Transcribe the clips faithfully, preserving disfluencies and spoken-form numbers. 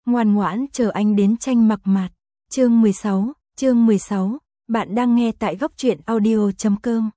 ngoan ngoãn chờ anh đến tranh mặc mạt. Chương mười sáu, chương mười sáu, bạn đang nghe tại góc truyện audio chấm com.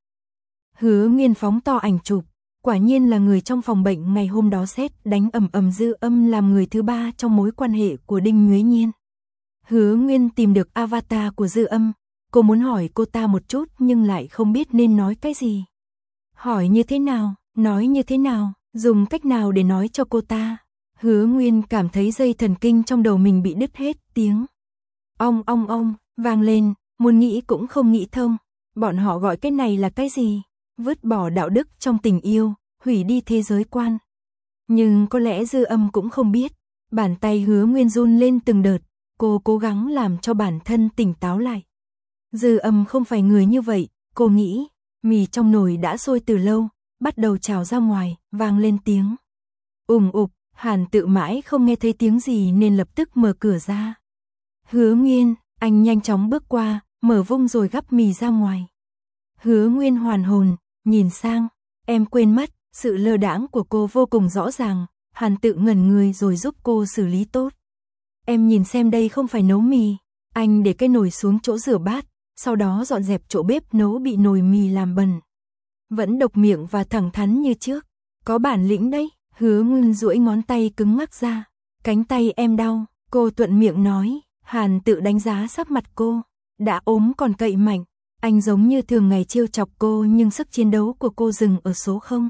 Hứa Nguyên phóng to ảnh chụp, quả nhiên là người trong phòng bệnh ngày hôm đó xét đánh ầm ầm Dư Âm làm người thứ ba trong mối quan hệ của Đinh Nhuế Nhiên. Hứa Nguyên tìm được avatar của Dư Âm, cô muốn hỏi cô ta một chút nhưng lại không biết nên nói cái gì. Hỏi như thế nào, nói như thế nào, dùng cách nào để nói cho cô ta. Hứa Nguyên cảm thấy dây thần kinh trong đầu mình bị đứt hết, tiếng ong ong ong vang lên, muốn nghĩ cũng không nghĩ thông. Bọn họ gọi cái này là cái gì? Vứt bỏ đạo đức trong tình yêu, hủy đi thế giới quan. Nhưng có lẽ Dư Âm cũng không biết. Bàn tay Hứa Nguyên run lên từng đợt, cô cố gắng làm cho bản thân tỉnh táo lại. Dư Âm không phải người như vậy, cô nghĩ. Mì trong nồi đã sôi từ lâu, bắt đầu trào ra ngoài, vang lên tiếng ùng ục. Hàn Tự mãi không nghe thấy tiếng gì nên lập tức mở cửa ra. Hứa Nguyên, anh nhanh chóng bước qua, mở vung rồi gắp mì ra ngoài. Hứa Nguyên hoàn hồn, nhìn sang, em quên mất, sự lơ đãng của cô vô cùng rõ ràng. Hàn Tự ngẩn người rồi giúp cô xử lý tốt. Em nhìn xem đây không phải nấu mì. Anh để cái nồi xuống chỗ rửa bát, sau đó dọn dẹp chỗ bếp nấu bị nồi mì làm bẩn. Vẫn độc miệng và thẳng thắn như trước. Có bản lĩnh đấy. Hứa Nguyên duỗi ngón tay cứng ngắc ra. Cánh tay em đau, cô thuận miệng nói. Hàn Tự đánh giá sắc mặt cô. Đã ốm còn cậy mạnh. Anh giống như thường ngày trêu chọc cô nhưng sức chiến đấu của cô dừng ở số không.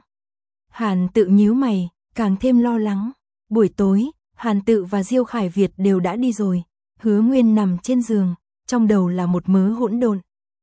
Hàn Tự nhíu mày, càng thêm lo lắng. Buổi tối, Hàn Tự và Diêu Khải Việt đều đã đi rồi. Hứa Nguyên nằm trên giường, trong đầu là một mớ hỗn độn.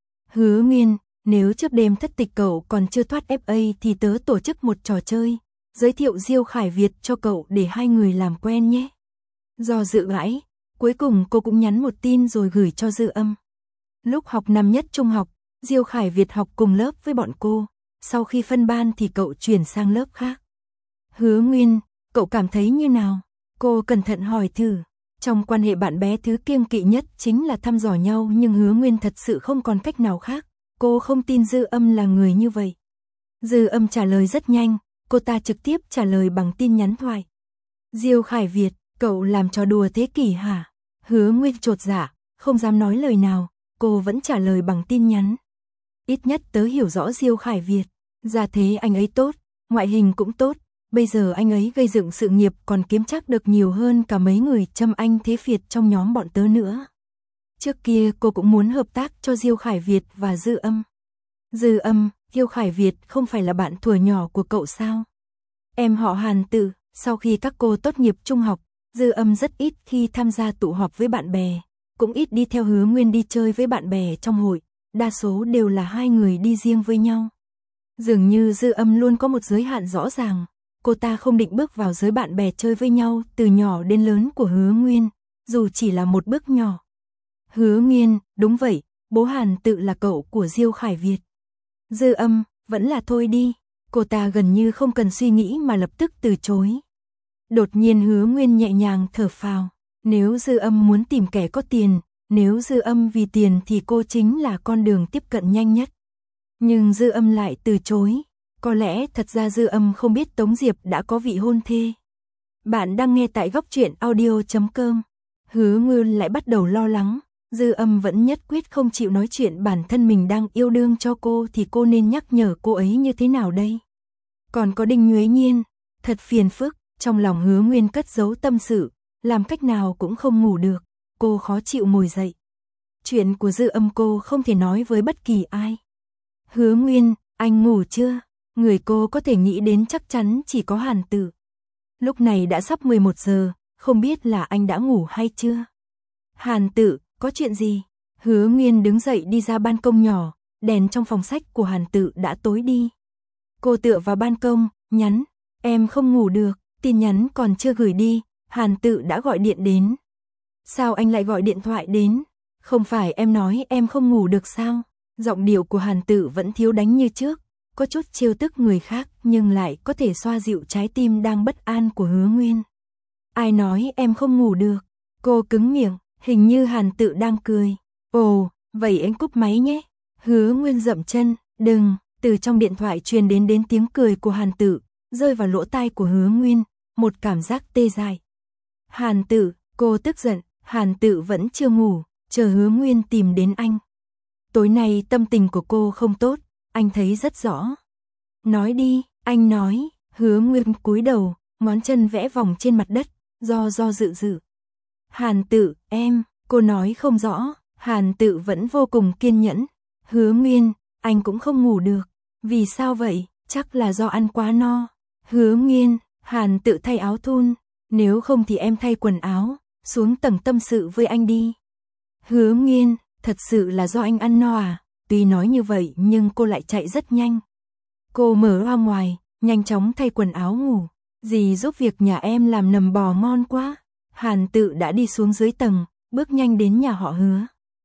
Hứa Nguyên, nếu trước đêm thất tịch cậu còn chưa thoát ép a thì tớ tổ chức một trò chơi. Giới thiệu Diêu Khải Việt cho cậu để hai người làm quen nhé. Do dự mãi, cuối cùng cô cũng nhắn một tin rồi gửi cho Dư Âm. Lúc học năm nhất trung học, Diêu Khải Việt học cùng lớp với bọn cô. Sau khi phân ban thì cậu chuyển sang lớp khác. Hứa Nguyên, cậu cảm thấy như nào? Cô cẩn thận hỏi thử. Trong quan hệ bạn bè thứ kiêng kỵ nhất chính là thăm dò nhau nhưng Hứa Nguyên thật sự không còn cách nào khác. Cô không tin Dư Âm là người như vậy. Dư Âm trả lời rất nhanh. Cô ta trực tiếp trả lời bằng tin nhắn thoại. Diêu Khải Việt, cậu làm trò đùa thế kỷ hả? Hứa Nguyên chột dạ, không dám nói lời nào, cô vẫn trả lời bằng tin nhắn. Ít nhất tớ hiểu rõ Diêu Khải Việt, ra thế anh ấy tốt, ngoại hình cũng tốt, bây giờ anh ấy gây dựng sự nghiệp còn kiếm chắc được nhiều hơn cả mấy người châm anh thế Việt trong nhóm bọn tớ nữa. Trước kia cô cũng muốn hợp tác cho Diêu Khải Việt và Dư Âm. Dư Âm, Diêu Khải Việt không phải là bạn thuở nhỏ của cậu sao? Em họ Hàn Tự, sau khi các cô tốt nghiệp trung học, Dư Âm rất ít khi tham gia tụ họp với bạn bè, cũng ít đi theo Hứa Nguyên đi chơi với bạn bè trong hội, đa số đều là hai người đi riêng với nhau. Dường như Dư Âm luôn có một giới hạn rõ ràng, cô ta không định bước vào giới bạn bè chơi với nhau từ nhỏ đến lớn của Hứa Nguyên, dù chỉ là một bước nhỏ. Hứa Nguyên, đúng vậy, bố Hàn Tự là cậu của Diêu Khải Việt. Dư Âm, vẫn là thôi đi. Cô ta gần như không cần suy nghĩ mà lập tức từ chối. Đột nhiên Hứa Nguyên nhẹ nhàng thở phào. Nếu Dư Âm muốn tìm kẻ có tiền, nếu Dư Âm vì tiền thì cô chính là con đường tiếp cận nhanh nhất. Nhưng Dư Âm lại từ chối. Có lẽ thật ra Dư Âm không biết Tống Diệp đã có vị hôn thê. Bạn đang nghe tại góc truyện audio chấm com. Hứa Nguyên lại bắt đầu lo lắng. Dư Âm vẫn nhất quyết không chịu nói chuyện bản thân mình đang yêu đương cho cô thì cô nên nhắc nhở cô ấy như thế nào đây? Còn có Đinh Nhuế Nhiên, thật phiền phức, trong lòng Hứa Nguyên cất giấu tâm sự, làm cách nào cũng không ngủ được, cô khó chịu ngồi dậy. Chuyện của Dư Âm cô không thể nói với bất kỳ ai. Hứa Nguyên, anh ngủ chưa? Người cô có thể nghĩ đến chắc chắn chỉ có Hàn Tự. Lúc này đã sắp mười một giờ, không biết là anh đã ngủ hay chưa? Hàn Tự, có chuyện gì? Hứa Nguyên đứng dậy đi ra ban công nhỏ, đèn trong phòng sách của Hàn Tự đã tối đi. Cô tựa vào ban công, nhắn, em không ngủ được, tin nhắn còn chưa gửi đi, Hàn Tự đã gọi điện đến. Sao anh lại gọi điện thoại đến? Không phải em nói em không ngủ được sao? Giọng điệu của Hàn Tự vẫn thiếu đánh như trước, có chút trêu tức người khác nhưng lại có thể xoa dịu trái tim đang bất an của Hứa Nguyên. Ai nói em không ngủ được? Cô cứng miệng. Hình như Hàn Tự đang cười. Ồ, vậy anh cúp máy nhé. Hứa Nguyên dậm chân, đừng. Từ trong điện thoại truyền đến đến tiếng cười của Hàn Tự, rơi vào lỗ tai của Hứa Nguyên, một cảm giác tê dại. Hàn Tự, Cô tức giận, Hàn Tự vẫn chưa ngủ, chờ Hứa Nguyên tìm đến anh. Tối nay tâm tình của cô không tốt, anh thấy rất rõ. Nói đi, anh nói. Hứa Nguyên cúi đầu, ngón chân vẽ vòng trên mặt đất, do do dự dự. Hàn Tự, em, cô nói không rõ. Hàn Tự vẫn vô cùng kiên nhẫn. Hứa Nguyên, anh cũng không ngủ được. Vì sao vậy? Chắc là do ăn quá no. Hứa Nguyên, Hàn Tự thay áo thun. Nếu không thì em thay quần áo, xuống tầng tâm sự với anh đi. Hứa Nguyên, thật sự là do anh ăn no à? Tuy nói như vậy nhưng cô lại chạy rất nhanh. Cô mở ra ngoài, nhanh chóng thay quần áo ngủ. Dì giúp việc nhà em làm nầm bò ngon quá. Hàn Tự đã đi xuống dưới tầng, bước nhanh đến nhà họ Hứa.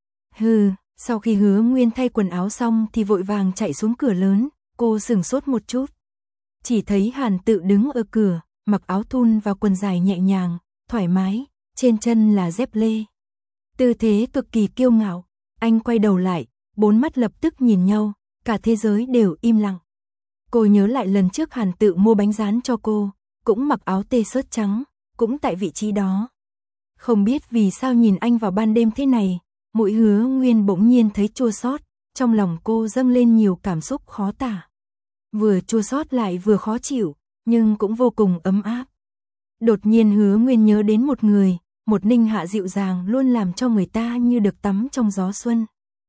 Hừ, sau khi Hứa Nguyên thay quần áo xong thì vội vàng chạy xuống cửa lớn, cô sửng sốt một chút. Chỉ thấy Hàn Tự đứng ở cửa, mặc áo thun và quần dài nhẹ nhàng, thoải mái, trên chân là dép lê. Tư thế cực kỳ kiêu ngạo, anh quay đầu lại, bốn mắt lập tức nhìn nhau, cả thế giới đều im lặng. Cô nhớ lại lần trước Hàn Tự mua bánh rán cho cô, cũng mặc áo t-shirt trắng, cũng tại vị trí đó. Không biết vì sao nhìn anh vào ban đêm thế này, mũi Hứa Nguyên bỗng nhiên thấy chua xót, trong lòng cô dâng lên nhiều cảm xúc khó tả. Vừa chua xót lại vừa khó chịu, nhưng cũng vô cùng ấm áp. Đột nhiên Hứa Nguyên nhớ đến một người, một Ninh Hạ dịu dàng luôn làm cho người ta như được tắm trong gió xuân.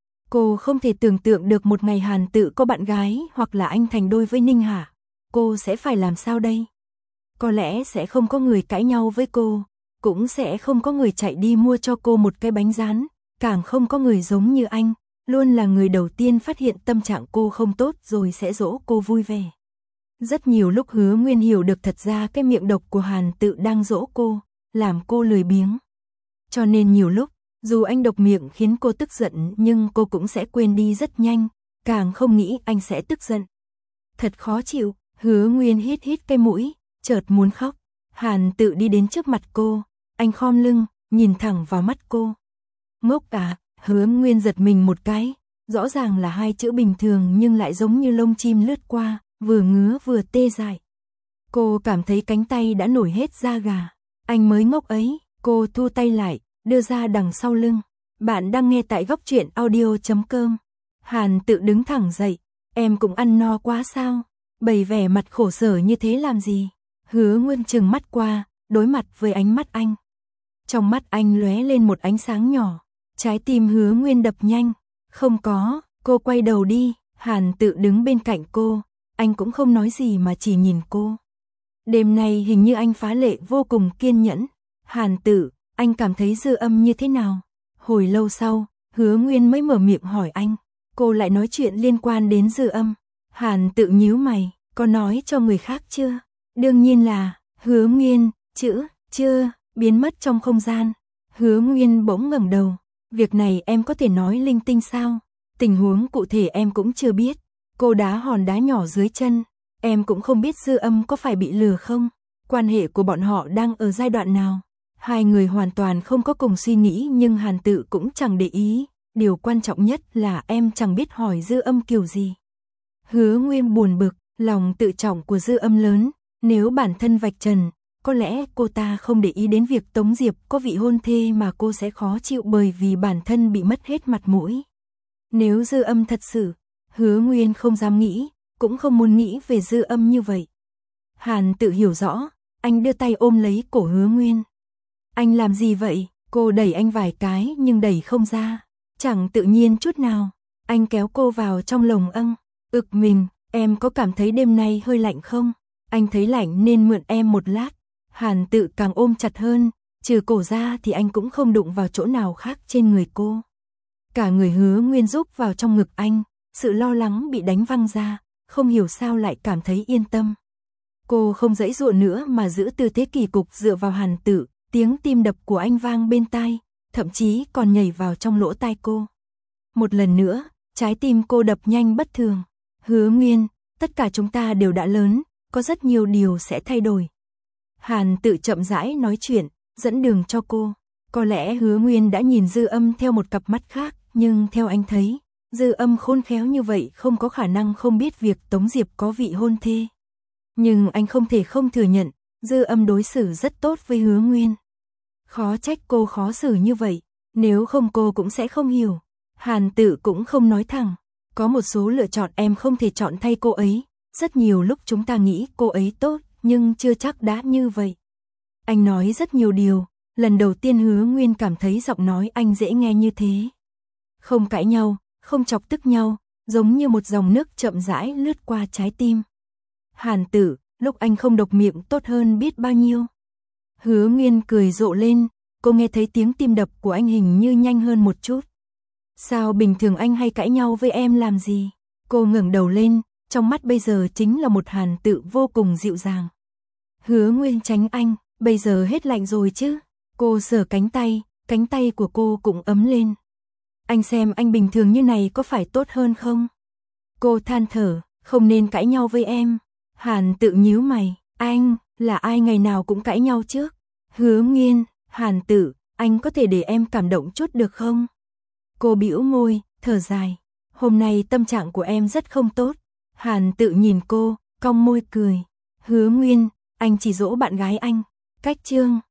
Cô không thể tưởng tượng được một ngày Hàn Tự có bạn gái hoặc là anh thành đôi với Ninh Hạ. Cô sẽ phải làm sao đây? Có lẽ sẽ không có người cãi nhau với cô, cũng sẽ không có người chạy đi mua cho cô một cái bánh rán, càng không có người giống như anh, luôn là người đầu tiên phát hiện tâm trạng cô không tốt rồi sẽ dỗ cô vui vẻ. Rất nhiều lúc Hứa Nguyên hiểu được thật ra cái miệng độc của Hàn Tự đang dỗ cô, làm cô lười biếng. Cho nên nhiều lúc, dù anh độc miệng khiến cô tức giận nhưng cô cũng sẽ quên đi rất nhanh, càng không nghĩ anh sẽ tức giận. Thật khó chịu, Hứa Nguyên hít hít cái mũi, chợt muốn khóc. Hàn Tự đi đến trước mặt cô, anh khom lưng, nhìn thẳng vào mắt cô. Ngốc à, Hứa Nguyên giật mình một cái, rõ ràng là hai chữ bình thường nhưng lại giống như lông chim lướt qua, vừa ngứa vừa tê dại. Cô cảm thấy cánh tay đã nổi hết da gà. Anh mới ngốc ấy, cô thu tay lại, đưa ra đằng sau lưng. Bạn đang nghe tại góc truyện audio chấm com. Hàn Tự đứng thẳng dậy, em cũng ăn no quá sao? Bày vẻ mặt khổ sở như thế làm gì? Hứa Nguyên trừng mắt qua, đối mặt với ánh mắt anh. Trong mắt anh lóe lên một ánh sáng nhỏ, trái tim Hứa Nguyên đập nhanh. Không có, cô quay đầu đi, Hàn Tự đứng bên cạnh cô, anh cũng không nói gì mà chỉ nhìn cô. Đêm nay hình như anh phá lệ vô cùng kiên nhẫn. Hàn Tự, anh cảm thấy dư âm như thế nào? Hồi lâu sau, Hứa Nguyên mới mở miệng hỏi anh. Cô lại nói chuyện liên quan đến dư âm. Hàn Tự nhíu mày, có nói cho người khác chưa? Đương nhiên là, Hứa Nguyên, chữ, chưa, biến mất trong không gian. Hứa Nguyên bỗng ngẩng đầu. Việc này em có thể nói linh tinh sao? Tình huống cụ thể em cũng chưa biết. Cô đá hòn đá nhỏ dưới chân. Em cũng không biết dư âm có phải bị lừa không? Quan hệ của bọn họ đang ở giai đoạn nào? Hai người hoàn toàn không có cùng suy nghĩ nhưng Hàn Tự cũng chẳng để ý. Điều quan trọng nhất là em chẳng biết hỏi dư âm kiểu gì. Hứa Nguyên buồn bực, lòng tự trọng của dư âm lớn. Nếu bản thân vạch trần, có lẽ cô ta không để ý đến việc Tống Diệp có vị hôn thê mà cô sẽ khó chịu bởi vì bản thân bị mất hết mặt mũi. Nếu dư âm thật sự, Hứa Nguyên không dám nghĩ, cũng không muốn nghĩ về dư âm như vậy. Hàn Tự hiểu rõ, anh đưa tay ôm lấy cổ Hứa Nguyên. Anh làm gì vậy? Cô đẩy anh vài cái nhưng đẩy không ra, chẳng tự nhiên chút nào. Anh kéo cô vào trong lồng âng. Ực mình, em có cảm thấy đêm nay hơi lạnh không? Anh thấy lạnh nên mượn em một lát. Hàn Tự càng ôm chặt hơn, trừ cổ ra thì anh cũng không đụng vào chỗ nào khác trên người cô. Cả người Hứa Nguyên rúc vào trong ngực anh, sự lo lắng bị đánh văng ra, không hiểu sao lại cảm thấy yên tâm. Cô không giãy giụa nữa mà giữ tư thế kỳ cục dựa vào Hàn Tự, tiếng tim đập của anh vang bên tai, thậm chí còn nhảy vào trong lỗ tai cô. Một lần nữa, trái tim cô đập nhanh bất thường. Hứa Nguyên, tất cả chúng ta đều đã lớn, có rất nhiều điều sẽ thay đổi. Hàn Tự chậm rãi nói chuyện, dẫn đường cho cô. Có lẽ Hứa Nguyên đã nhìn dư âm theo một cặp mắt khác, nhưng theo anh thấy, dư âm khôn khéo như vậy không có khả năng không biết việc Tống Diệp có vị hôn thê. Nhưng anh không thể không thừa nhận, dư âm đối xử rất tốt với Hứa Nguyên. Khó trách cô khó xử như vậy, nếu không cô cũng sẽ không hiểu. Hàn Tự cũng không nói thẳng, có một số lựa chọn em không thể chọn thay cô ấy, rất nhiều lúc chúng ta nghĩ cô ấy tốt, nhưng chưa chắc đã như vậy. Anh nói rất nhiều điều, lần đầu tiên Hứa Nguyên cảm thấy giọng nói anh dễ nghe như thế. Không cãi nhau, không chọc tức nhau, giống như một dòng nước chậm rãi lướt qua trái tim. Hàn Tự, lúc anh không độc miệng tốt hơn biết bao nhiêu. Hứa Nguyên cười rộ lên, cô nghe thấy tiếng tim đập của anh hình như nhanh hơn một chút. Sao bình thường anh hay cãi nhau với em làm gì? Cô ngẩng đầu lên, trong mắt bây giờ chính là một Hàn Tự vô cùng dịu dàng. Hứa Nguyên tránh anh, bây giờ hết lạnh rồi chứ? Cô sờ cánh tay, cánh tay của cô cũng ấm lên. Anh xem anh bình thường như này có phải tốt hơn không? Cô than thở, không nên cãi nhau với em. Hàn Tự nhíu mày, anh, là ai ngày nào cũng cãi nhau trước? Hứa Nguyên, Hàn Tự, anh có thể để em cảm động chút được không? Cô bĩu môi, thở dài. Hôm nay tâm trạng của em rất không tốt. Hàn Tự nhìn cô, cong môi cười. Hứa Nguyên, anh chỉ dỗ bạn gái anh. Cách chương